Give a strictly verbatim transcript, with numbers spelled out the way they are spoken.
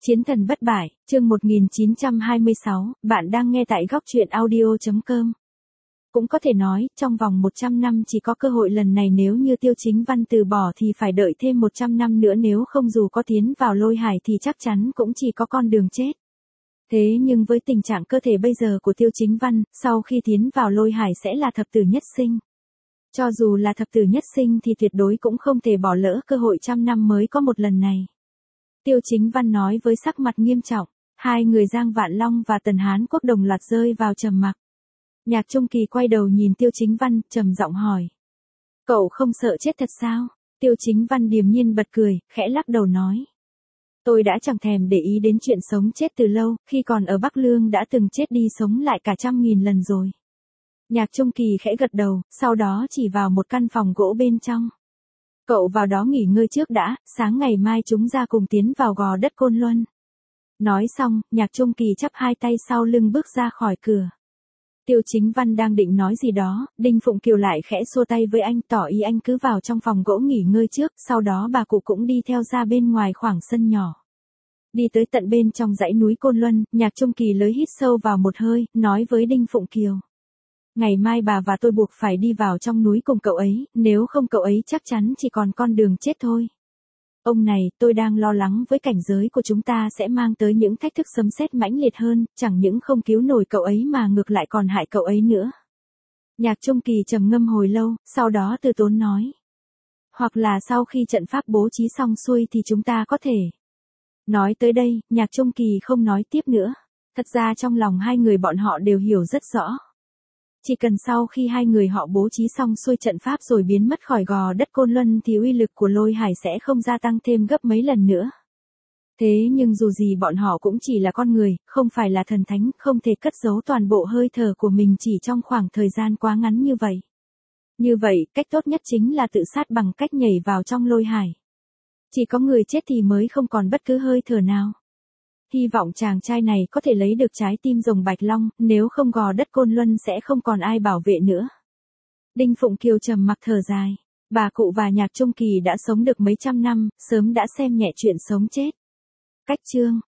Chiến thần bất bại, chương một nghìn chín trăm hai mươi sáu, bạn đang nghe tại góc truyện audio.com. Cũng có thể nói, trong vòng một trăm năm chỉ có cơ hội lần này, nếu như Tiêu Chính Văn từ bỏ thì phải đợi thêm một trăm năm nữa, nếu không dù có tiến vào lôi hải thì chắc chắn cũng chỉ có con đường chết. Thế nhưng với tình trạng cơ thể bây giờ của Tiêu Chính Văn, sau khi tiến vào lôi hải sẽ là thập tử nhất sinh. Cho dù là thập tử nhất sinh thì tuyệt đối cũng không thể bỏ lỡ cơ hội trăm năm mới có một lần này. Tiêu Chính Văn nói với sắc mặt nghiêm trọng. Hai người Giang Vạn Long và Tần Hán Quốc đồng loạt rơi vào trầm mặc. Nhạc Trung Kỳ quay đầu nhìn Tiêu Chính Văn, trầm giọng hỏi: "Cậu không sợ chết thật sao?" Tiêu Chính Văn điềm nhiên bật cười, khẽ lắc đầu nói: "Tôi đã chẳng thèm để ý đến chuyện sống chết từ lâu, khi còn ở Bắc Lương đã từng chết đi sống lại cả trăm nghìn lần rồi." Nhạc Trung Kỳ khẽ gật đầu, sau đó chỉ vào một căn phòng gỗ bên trong. "Cậu vào đó nghỉ ngơi trước đã, sáng ngày mai chúng ra cùng tiến vào gò đất Côn Luân." Nói xong, Nhạc Trung Kỳ chắp hai tay sau lưng bước ra khỏi cửa. Tiêu Chính Văn đang định nói gì đó, Đinh Phụng Kiều lại khẽ xua tay với anh, tỏ ý anh cứ vào trong phòng gỗ nghỉ ngơi trước, sau đó bà cụ cũng đi theo ra bên ngoài khoảng sân nhỏ. Đi tới tận bên trong dãy núi Côn Luân, Nhạc Trung Kỳ lấy hít sâu vào một hơi, nói với Đinh Phụng Kiều: "Ngày mai bà và tôi buộc phải đi vào trong núi cùng cậu ấy, nếu không cậu ấy chắc chắn chỉ còn con đường chết thôi. Ông này, tôi đang lo lắng với cảnh giới của chúng ta sẽ mang tới những thách thức sấm sét mãnh liệt hơn, chẳng những không cứu nổi cậu ấy mà ngược lại còn hại cậu ấy nữa." Nhạc Trung Kỳ trầm ngâm hồi lâu, sau đó từ tốn nói: "Hoặc là sau khi trận pháp bố trí xong xuôi thì chúng ta có thể." Nói tới đây, Nhạc Trung Kỳ không nói tiếp nữa. Thật ra trong lòng hai người bọn họ đều hiểu rất rõ. Chỉ cần sau khi hai người họ bố trí xong xuôi trận pháp rồi biến mất khỏi gò đất Côn Luân thì uy lực của lôi hải sẽ không gia tăng thêm gấp mấy lần nữa. Thế nhưng dù gì bọn họ cũng chỉ là con người, không phải là thần thánh, không thể cất giấu toàn bộ hơi thở của mình chỉ trong khoảng thời gian quá ngắn như vậy. Như vậy, cách tốt nhất chính là tự sát bằng cách nhảy vào trong lôi hải. Chỉ có người chết thì mới không còn bất cứ hơi thở nào. Hy vọng chàng trai này có thể lấy được trái tim rồng Bạch Long, nếu không gò đất Côn Luân sẽ không còn ai bảo vệ nữa. Đinh Phụng Kiều trầm mặc thở dài. Bà cụ và Nhạc Trung Kỳ đã sống được mấy trăm năm, sớm đã xem nhẹ chuyện sống chết. Cách chương